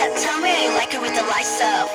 Tell me how you like it with the lights up.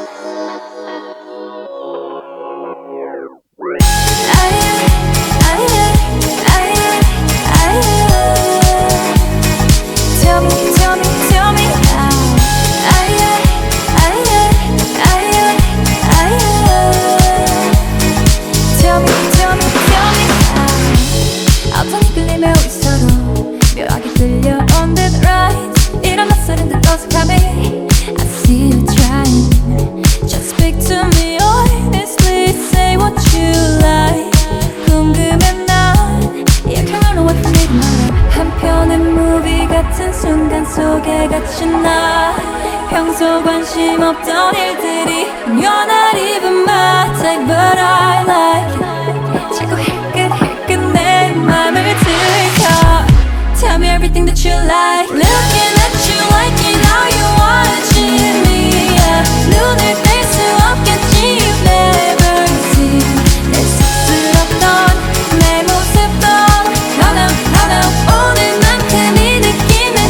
순간 속에 갇힌 나 평소 관심 없던 일들이 연할 입은 my type but I like it 자꾸 힐끗힐끗 내 맘을 들켜 Tell me everything that you like Looking at you like it how you wanna cheat me yeah. 눈을 뗄 수 없겠지 you've never seen 내 쑥스럽던 내 모습도 No no no no 오늘만큼 이 느낌에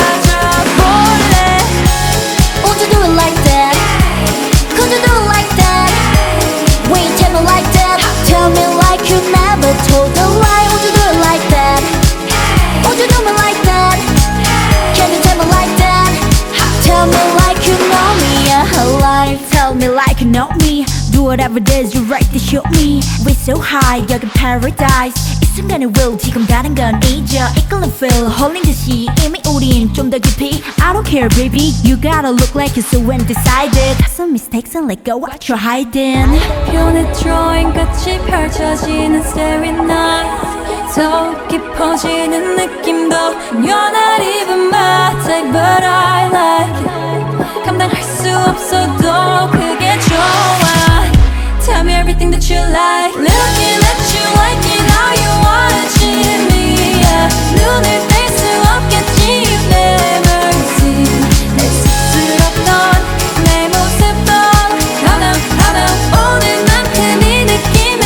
빠져볼래 Would you do it like that? Could you do it like that? Will you tell me like that? Tell me like you never told a lie Would you do it like that? Would you do me like that? Can you tell me like that? Tell me like you know me alive Tell me like you know me Do whatever it is you right to show me We're so high 여긴 paradise 이 순간의 will 지금 가는 건 잊어 이끌린 feel 홀린 듯이 이미 우린 좀 더 깊이 I don't care baby You gotta look like you're so undecided Some mistakes and let go what you're hiding 편의 drawing 같이 펼쳐지는 starry night 더 깊어지는 느낌도 연할 입은 my type but I like it 감당할 수 없어도 그게 좋아 Tell me everything that you like Looking at you like it how you wanna cheat me yeah. 눈을 뗄 수 없겠지 you've never seen 내 쑥스럽던 내 모습도 No no no no 오늘만큼 이 느낌에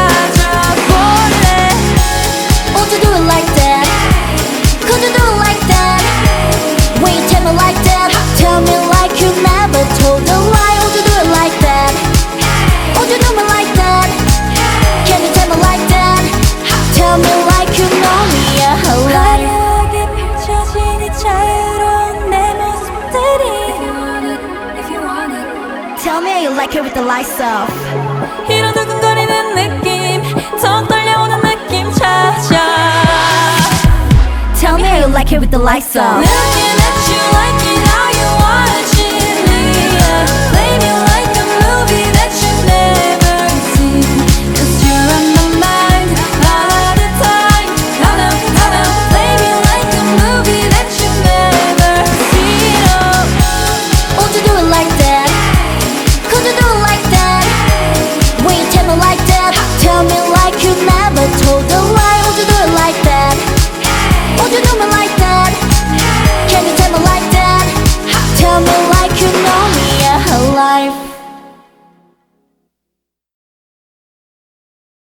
빠져볼래 Would you do it like that? Could you do it like that? Will you tell me like that? Tell me like you never told a lie Would you do it like that? Would you do me like that? Can you tell me like that? Tell me like you know me alive 화려하게 펼쳐진 이 자유로운 내 모습들이 If you want it Tell me how you like it with the lights off 이런 두근거리는 느낌 더 떨려오는 느낌 찾아 Tell me how you like it with the lights off